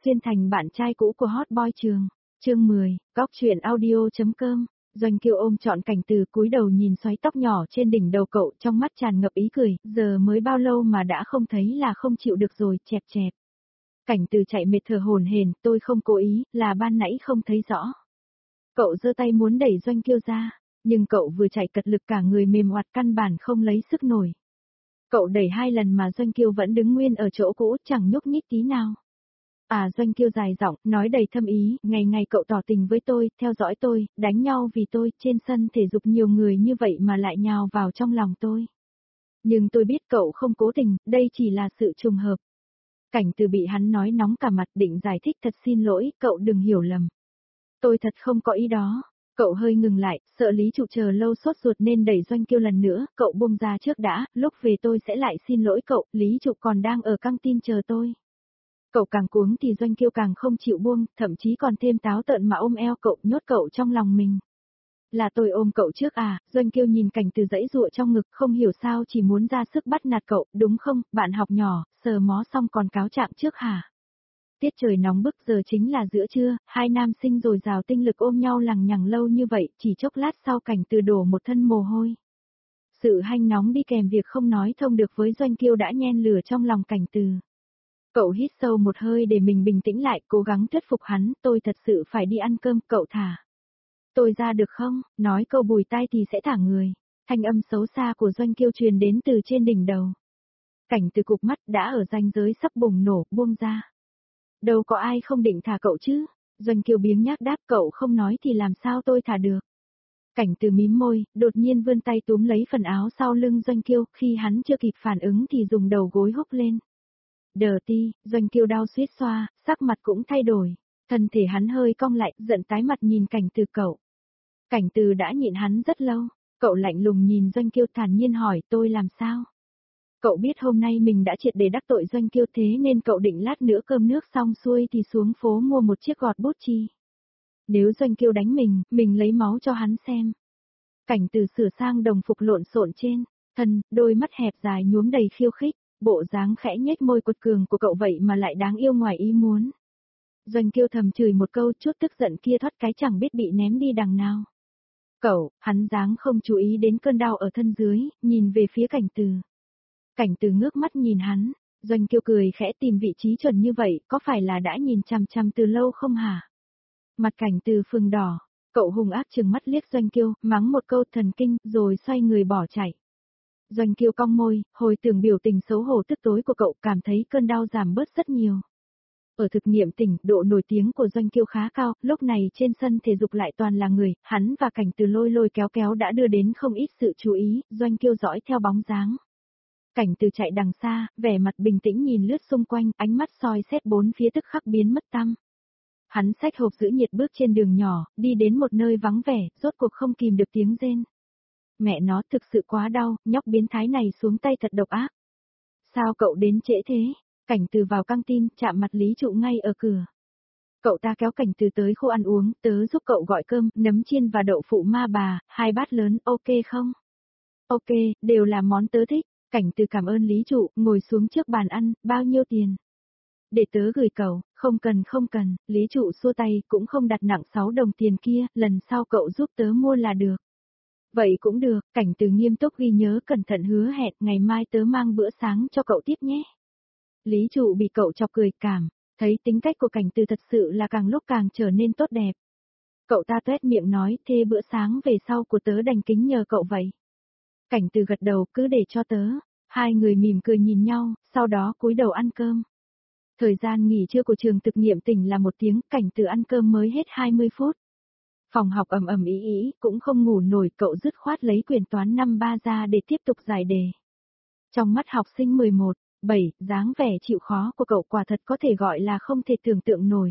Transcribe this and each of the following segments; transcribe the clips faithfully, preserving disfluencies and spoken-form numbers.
xuyên thành bạn trai cũ của hot boy trường. Chương mười, Góc truyện audio.com. Doanh Kiêu ôm trọn Cảnh Từ, cúi đầu nhìn xoáy tóc nhỏ trên đỉnh đầu cậu, trong mắt tràn ngập ý cười, giờ mới bao lâu mà đã không thấy là không chịu được rồi, chẹp chẹp. Cảnh Từ chạy mệt thở hổn hển, tôi không cố ý, là ban nãy không thấy rõ. Cậu giơ tay muốn đẩy Doanh Kiêu ra, nhưng cậu vừa chạy cật lực cả người mềm oặt căn bản không lấy sức nổi. Cậu đẩy hai lần mà Doanh Kiêu vẫn đứng nguyên ở chỗ cũ, chẳng nhúc nhích tí nào. À, Doanh Kiêu dài giọng, nói đầy thâm ý, ngày ngày cậu tỏ tình với tôi, theo dõi tôi, đánh nhau vì tôi, trên sân thể dục nhiều người như vậy mà lại nhào vào trong lòng tôi. Nhưng tôi biết cậu không cố tình, đây chỉ là sự trùng hợp. Cảnh Từ bị hắn nói nóng cả mặt, định giải thích, thật xin lỗi, cậu đừng hiểu lầm. Tôi thật không có ý đó. Cậu hơi ngừng lại, sợ Lý Trụ chờ lâu sốt ruột nên đẩy Doanh Kiêu lần nữa, cậu buông ra trước đã, lúc về tôi sẽ lại xin lỗi cậu, Lý Trụ còn đang ở căng tin chờ tôi. Cậu càng cuống thì Doanh Kiêu càng không chịu buông, thậm chí còn thêm táo tợn mà ôm eo cậu, nhốt cậu trong lòng mình. Là tôi ôm cậu trước à? Doanh Kiêu nhìn Cảnh Từ dãy dụa trong ngực, không hiểu sao chỉ muốn ra sức bắt nạt cậu, đúng không, bạn học nhỏ, sờ mó xong còn cáo trạng trước hả? Tiết trời nóng bức, giờ chính là giữa trưa, hai nam sinh dồi dào tinh lực ôm nhau lằng nhằng lâu như vậy, chỉ chốc lát sau Cảnh Từ đổ một thân mồ hôi. Sự hanh nóng đi kèm việc không nói thông được với Doanh Kiêu đã nhen lửa trong lòng Cảnh Từ. Cậu hít sâu một hơi để mình bình tĩnh lại, cố gắng thuyết phục hắn, tôi thật sự phải đi ăn cơm, cậu thả tôi ra được không? Nói câu bùi tai thì sẽ thả người. Thanh âm xấu xa của Doanh Kiêu truyền đến từ trên đỉnh đầu. Cảnh Từ cụp mắt, đã ở ranh giới sắp bùng nổ, buông ra. Đâu có ai không định thả cậu chứ? Doanh Kiêu biếng nhác đáp, cậu không nói thì làm sao tôi thả được? Cảnh Từ mím môi, đột nhiên vươn tay túm lấy phần áo sau lưng Doanh Kiêu, khi hắn chưa kịp phản ứng thì dùng đầu gối húc lên. Đờ ti, Doanh Kiêu đau suýt xoa, sắc mặt cũng thay đổi. Thân thể hắn hơi cong lại, giận tái mặt nhìn Cảnh Từ cậu. Cảnh Từ đã nhịn hắn rất lâu, cậu lạnh lùng nhìn Doanh Kiêu thản nhiên hỏi, tôi làm sao? Cậu biết hôm nay mình đã triệt để đắc tội Doanh Kiêu, thế nên cậu định lát nữa cơm nước xong xuôi thì xuống phố mua một chiếc gọt bút chi. Nếu Doanh Kiêu đánh mình, mình lấy máu cho hắn xem. Cảnh Từ sửa sang đồng phục lộn xộn trên thân, đôi mắt hẹp dài nhuốm đầy khiêu khích, bộ dáng khẽ nhếch môi quật cường của cậu vậy mà lại đáng yêu ngoài ý muốn. Doanh Kiêu thầm chửi một câu, chút tức giận kia thoát cái chẳng biết bị ném đi đằng nào. Cậu, hắn dáng không chú ý đến cơn đau ở thân dưới, nhìn về phía Cảnh Từ. Cảnh Từ ngước mắt nhìn hắn, Doanh Kiêu cười khẽ, tìm vị trí chuẩn như vậy, có phải là đã nhìn chằm chằm từ lâu không hả? Mặt Cảnh Từ phừng đỏ, cậu hung ác trừng mắt liếc Doanh Kiêu, mắng một câu thần kinh, rồi xoay người bỏ chạy. Doanh Kiêu cong môi, hồi tưởng biểu tình xấu hổ tức tối của cậu, cảm thấy cơn đau giảm bớt rất nhiều. Ở thực nghiệm tỉnh, độ nổi tiếng của Doanh Kiêu khá cao, lúc này trên sân thể dục lại toàn là người, hắn và Cảnh Từ lôi lôi kéo kéo đã đưa đến không ít sự chú ý, Doanh Kiêu dõi theo bóng dáng. Cảnh Từ chạy đằng xa, vẻ mặt bình tĩnh nhìn lướt xung quanh, ánh mắt soi xét bốn phía tức khắc biến mất tăm. Hắn xách hộp giữ nhiệt bước trên đường nhỏ, đi đến một nơi vắng vẻ, rốt cuộc không kìm được tiếng rên. Mẹ nó, thực sự quá đau, nhóc biến thái này xuống tay thật độc ác. Sao cậu đến trễ thế? Cảnh Từ vào căng tin, chạm mặt Lý Trụ ngay ở cửa. Cậu ta kéo Cảnh Từ tới khu ăn uống, tớ giúp cậu gọi cơm, nấm chiên và đậu phụ ma bà, hai bát lớn, ok không? Ok, đều là món tớ thích. Cảnh Từ cảm ơn Lý Trụ, ngồi xuống trước bàn ăn, bao nhiêu tiền? Để tớ gửi cậu, không cần không cần, Lý Trụ xua tay, cũng không đặt nặng sáu đồng tiền kia, lần sau cậu giúp tớ mua là được. Vậy cũng được, Cảnh Từ nghiêm túc ghi nhớ, cẩn thận hứa hẹn, ngày mai tớ mang bữa sáng cho cậu tiếp nhé. Lý Trụ bị cậu chọc cười cảm, thấy tính cách của Cảnh Từ thật sự là càng lúc càng trở nên tốt đẹp. Cậu ta tuét miệng nói, thế bữa sáng về sau của tớ đành kính nhờ cậu vậy. Cảnh Từ gật đầu, cứ để cho tớ. Hai người mỉm cười nhìn nhau, sau đó cúi đầu ăn cơm. Thời gian nghỉ trưa của trường thực nghiệm tỉnh là một tiếng, Cảnh Từ ăn cơm mới hết hai mươi phút. Phòng học ầm ầm ý ý, cũng không ngủ nổi, cậu dứt khoát lấy quyển toán năm ba ra để tiếp tục giải đề. Trong mắt học sinh mười một, bảy, dáng vẻ chịu khó của cậu quả thật có thể gọi là không thể tưởng tượng nổi.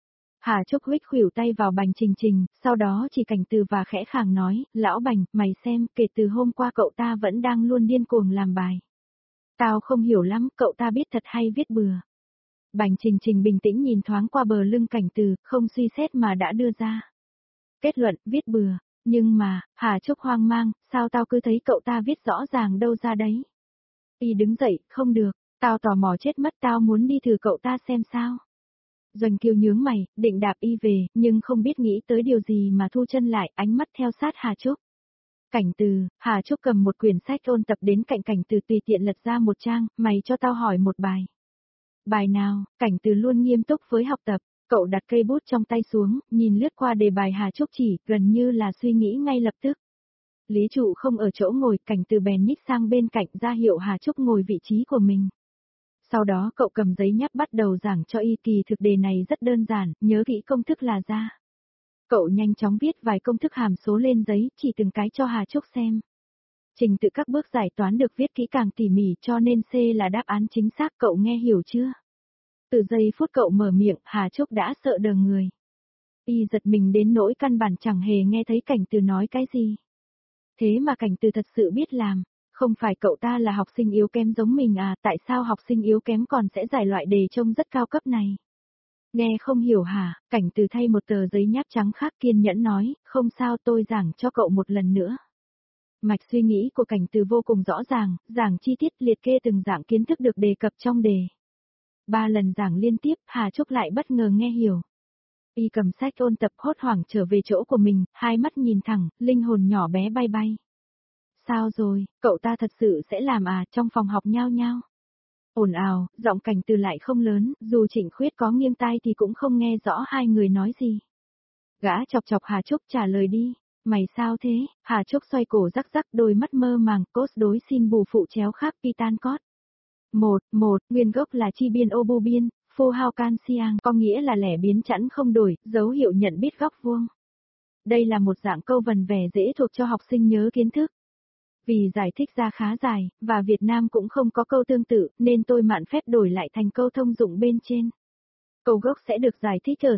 Hà Trúc huých khuỷu tay vào Bành Trình Trình, sau đó chỉ Cảnh Từ và khẽ khàng nói, lão Bành, mày xem, kể từ hôm qua cậu ta vẫn đang luôn điên cuồng làm bài. Tao không hiểu lắm, cậu ta biết thật hay viết bừa. Bành Trình Trình bình tĩnh nhìn thoáng qua bờ lưng Cảnh Từ, không suy xét mà đã đưa ra. Kết luận, viết bừa, nhưng mà, Hà Trúc hoang mang, sao tao cứ thấy cậu ta viết rõ ràng đâu ra đấy. Y đứng dậy, không được, tao tò mò chết mất, tao muốn đi thử cậu ta xem sao. Doanh Kiều nhướng mày, định đạp y về, nhưng không biết nghĩ tới điều gì mà thu chân lại, ánh mắt theo sát Hà Trúc. Cảnh Từ, Hà Trúc cầm một quyển sách ôn tập đến cạnh Cảnh Từ tùy tiện lật ra một trang, mày cho tao hỏi một bài. Bài nào? Cảnh Từ luôn nghiêm túc với học tập, cậu đặt cây bút trong tay xuống, nhìn lướt qua đề bài Hà Trúc chỉ, gần như là suy nghĩ ngay lập tức. Lý Trụ không ở chỗ ngồi, Cảnh Từ bèn nhích sang bên cạnh ra hiệu Hà Trúc ngồi vị trí của mình. Sau đó cậu cầm giấy nháp bắt đầu giảng cho y, kỳ thực đề này rất đơn giản, nhớ kỹ công thức là ra. Cậu nhanh chóng viết vài công thức hàm số lên giấy, chỉ từng cái cho Hà Trúc xem. Trình tự các bước giải toán được viết kỹ càng tỉ mỉ cho nên C là đáp án chính xác, cậu nghe hiểu chưa? Từ giây phút cậu mở miệng, Hà Trúc đã sợ đờ người. Y giật mình đến nỗi căn bản chẳng hề nghe thấy Cảnh Từ nói cái gì. Thế mà Cảnh Từ thật sự biết làm. Không phải cậu ta là học sinh yếu kém giống mình à, tại sao học sinh yếu kém còn sẽ giải loại đề trông rất cao cấp này? Nghe không hiểu hả? Cảnh Từ thay một tờ giấy nháp trắng khác kiên nhẫn nói, không sao, tôi giảng cho cậu một lần nữa. Mạch suy nghĩ của Cảnh Từ vô cùng rõ ràng, giảng chi tiết liệt kê từng dạng kiến thức được đề cập trong đề. Ba lần giảng liên tiếp, Hà Trúc lại bất ngờ nghe hiểu. Y cầm sách ôn tập hốt hoảng trở về chỗ của mình, hai mắt nhìn thẳng, linh hồn nhỏ bé bay bay. Sao rồi, cậu ta thật sự sẽ làm à, trong phòng học nhao nhao. Ồn ào, giọng Cảnh Từ lại không lớn, dù Trịnh Khuyết có nghiêng tai thì cũng không nghe rõ hai người nói gì. Gã chọc chọc Hà Trúc trả lời đi, mày sao thế? Hà Trúc xoay cổ rắc rắc, đôi mắt mơ màng, cốt đối xin bù phụ chéo khác Pitan cốt. Một, một, nguyên gốc là chi biên ô bu biên, phô hao can siang, có nghĩa là lẻ biến chẵn không đổi, dấu hiệu nhận biết góc vuông. Đây là một dạng câu vần vẻ dễ thuộc cho học sinh nhớ kiến thức. Vì giải thích ra khá dài, và Việt Nam cũng không có câu tương tự, nên tôi mạn phép đổi lại thành câu thông dụng bên trên. Câu gốc sẽ được giải thích ở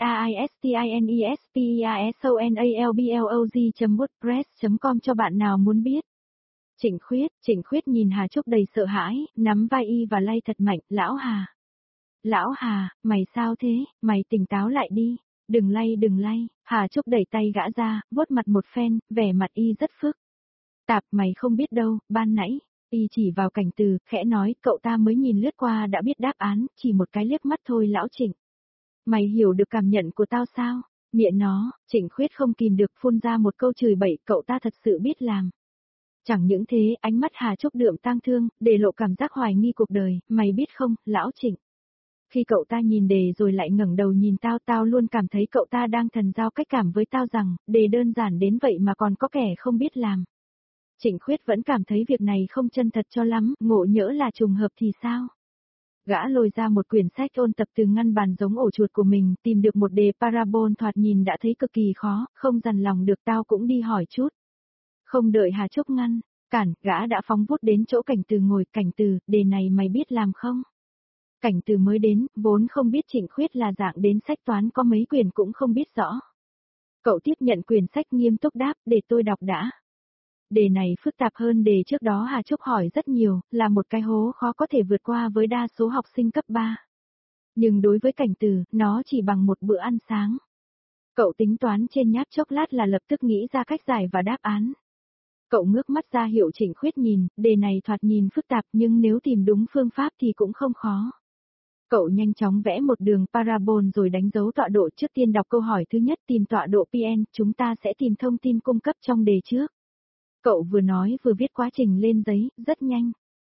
tsistinespersonalblog chấm wordpress chấm com cho bạn nào muốn biết. Trịnh Khuyết, Trịnh Khuyết nhìn Hà Trúc đầy sợ hãi, nắm vai y và lay thật mạnh, lão Hà. Lão Hà, mày sao thế, mày tỉnh táo lại đi, đừng lay đừng lay, Hà Trúc đẩy tay gã ra, vuốt mặt một phen, vẻ mặt y rất phức. Tạp, mày không biết đâu, ban nãy, y chỉ vào Cảnh Từ, khẽ nói, cậu ta mới nhìn lướt qua đã biết đáp án, chỉ một cái liếc mắt thôi lão Trịnh. Mày hiểu được cảm nhận của tao sao? Miệng nó, Trịnh Khuyết không kìm được phun ra một câu chửi bậy, cậu ta thật sự biết làm. Chẳng những thế, ánh mắt Hà Trúc đượm tang thương, để lộ cảm giác hoài nghi cuộc đời, mày biết không, lão Trịnh. Khi cậu ta nhìn đề rồi lại ngẩng đầu nhìn tao, tao luôn cảm thấy cậu ta đang thần giao cách cảm với tao rằng, đề đơn giản đến vậy mà còn có kẻ không biết làm. Trịnh Khuyết vẫn cảm thấy việc này không chân thật cho lắm, ngộ nhỡ là trùng hợp thì sao? Gã lôi ra một quyển sách ôn tập từ ngăn bàn giống ổ chuột của mình, tìm được một đề parabol thoạt nhìn đã thấy cực kỳ khó, không dằn lòng được tao cũng đi hỏi chút. Không đợi Hà Trúc ngăn, cản, gã đã phóng vút đến chỗ Cảnh Từ ngồi, Cảnh Từ, đề này mày biết làm không? Cảnh Từ mới đến, vốn không biết Trịnh Khuyết là dạng đến sách toán có mấy quyển cũng không biết rõ. Cậu tiếp nhận quyển sách nghiêm túc đáp, để tôi đọc đã. Đề này phức tạp hơn đề trước đó Hà Trúc hỏi rất nhiều, là một cái hố khó có thể vượt qua với đa số học sinh cấp ba. Nhưng đối với Cảnh Từ, nó chỉ bằng một bữa ăn sáng. Cậu tính toán trên nháp chốc lát là lập tức nghĩ ra cách giải và đáp án. Cậu ngước mắt ra hiệu Trịnh Khuyết nhìn, đề này thoạt nhìn phức tạp nhưng nếu tìm đúng phương pháp thì cũng không khó. Cậu nhanh chóng vẽ một đường parabol rồi đánh dấu tọa độ, trước tiên đọc câu hỏi thứ nhất, tìm tọa độ pê en, chúng ta sẽ tìm thông tin cung cấp trong đề trước. Cậu vừa nói vừa viết quá trình lên giấy, rất nhanh.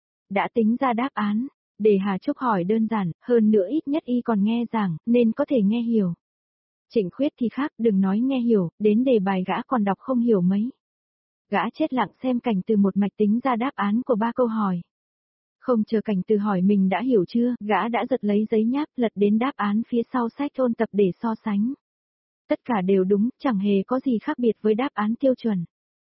Đã tính ra đáp án, đề Hà Trúc hỏi đơn giản, hơn nữa ít nhất y còn nghe giảng, nên có thể nghe hiểu. Trịnh Khuyết thì khác, đừng nói nghe hiểu, đến đề bài gã còn đọc không hiểu mấy. Gã chết lặng xem Cảnh Từ một mạch tính ra đáp án của ba câu hỏi. Không chờ Cảnh Từ hỏi mình đã hiểu chưa, gã đã giật lấy giấy nháp lật đến đáp án phía sau sách ôn tập để so sánh. Tất cả đều đúng, chẳng hề có gì khác biệt với đáp án tiêu chuẩn.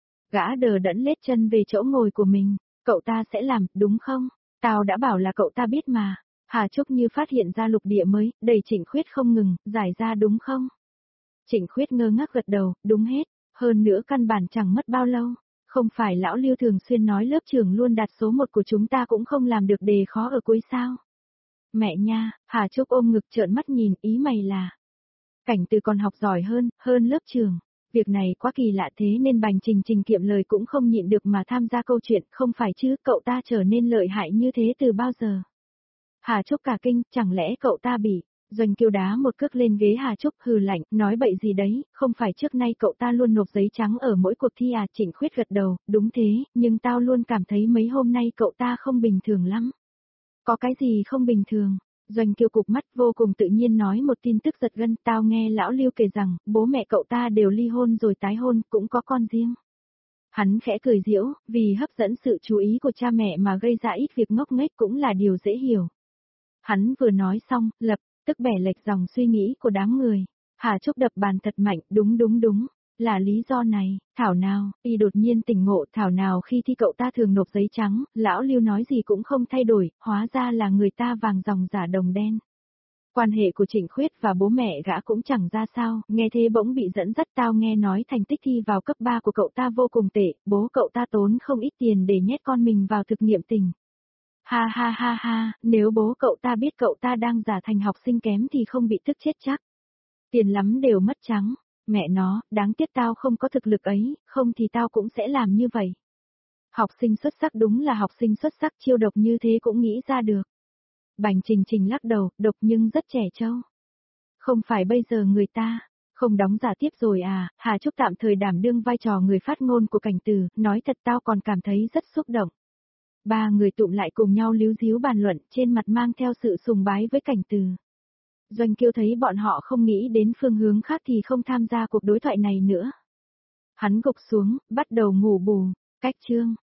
Gã đờ đẫn lết chân về chỗ ngồi của mình, cậu ta sẽ làm, đúng không? Tao đã bảo là cậu ta biết mà. Hà Trúc như phát hiện ra lục địa mới, đầy Trịnh Khuyết không ngừng, giải ra đúng không? Trịnh Khuyết ngơ ngác gật đầu, đúng hết, hơn nữa căn bản chẳng mất bao lâu. Không phải lão Lưu thường xuyên nói lớp trưởng luôn đạt số một của chúng ta cũng không làm được đề khó ở cuối sao? Mẹ nha, Hà Trúc ôm ngực trợn mắt nhìn, ý mày là Cảnh Từ còn học giỏi hơn, hơn lớp trưởng. Việc này quá kỳ lạ thế nên Bành Trình Trình kiệm lời cũng không nhịn được mà tham gia câu chuyện, không phải chứ, cậu ta trở nên lợi hại như thế từ bao giờ? Hà Trúc cả kinh, chẳng lẽ cậu ta bị Doanh Kiêu đá một cước lên ghế Hà Trúc hừ lạnh, nói bậy gì đấy, không phải trước nay cậu ta luôn nộp giấy trắng ở mỗi cuộc thi à? Trịnh Khuyết gật đầu, đúng thế, nhưng tao luôn cảm thấy mấy hôm nay cậu ta không bình thường lắm. Có cái gì không bình thường? Doanh Kiêu cụp mắt vô cùng tự nhiên nói một tin tức giật gân, tao nghe lão Lưu kể rằng, bố mẹ cậu ta đều ly hôn rồi tái hôn, cũng có con riêng. Hắn khẽ cười giễu, vì hấp dẫn sự chú ý của cha mẹ mà gây ra ít việc ngốc nghếch cũng là điều dễ hiểu. Hắn vừa nói xong, lập tức bẻ lệch dòng suy nghĩ của đám người. Hà Trúc đập bàn thật mạnh, đúng đúng đúng, là lý do này, thảo nào, y đột nhiên tỉnh ngộ, thảo nào khi thi cậu ta thường nộp giấy trắng, lão Lưu nói gì cũng không thay đổi, hóa ra là người ta vàng dòng giả đồng đen. Quan hệ của Trịnh Khuyết và bố mẹ gã cũng chẳng ra sao, nghe thế bỗng bị dẫn dắt, tao nghe nói thành tích thi vào cấp ba của cậu ta vô cùng tệ, bố cậu ta tốn không ít tiền để nhét con mình vào thực nghiệm tình. Ha ha ha ha, nếu bố cậu ta biết cậu ta đang giả thành học sinh kém thì không bị tức chết chắc. Tiền lắm đều mất trắng, mẹ nó, đáng tiếc tao không có thực lực ấy, không thì tao cũng sẽ làm như vậy. Học sinh xuất sắc đúng là học sinh xuất sắc, chiêu độc như thế cũng nghĩ ra được. Bành Trình Trình lắc đầu, độc nhưng rất trẻ trâu. Không phải bây giờ người ta, không đóng giả tiếp rồi à? Hà Trúc tạm thời đảm đương vai trò người phát ngôn của Cảnh Từ, nói thật tao còn cảm thấy rất xúc động. Ba người tụm lại cùng nhau líu díu bàn luận, trên mặt mang theo sự sùng bái với Cảnh Từ. Doanh Kiêu thấy bọn họ không nghĩ đến phương hướng khác thì không tham gia cuộc đối thoại này nữa. Hắn gục xuống, bắt đầu ngủ bù, cách chương.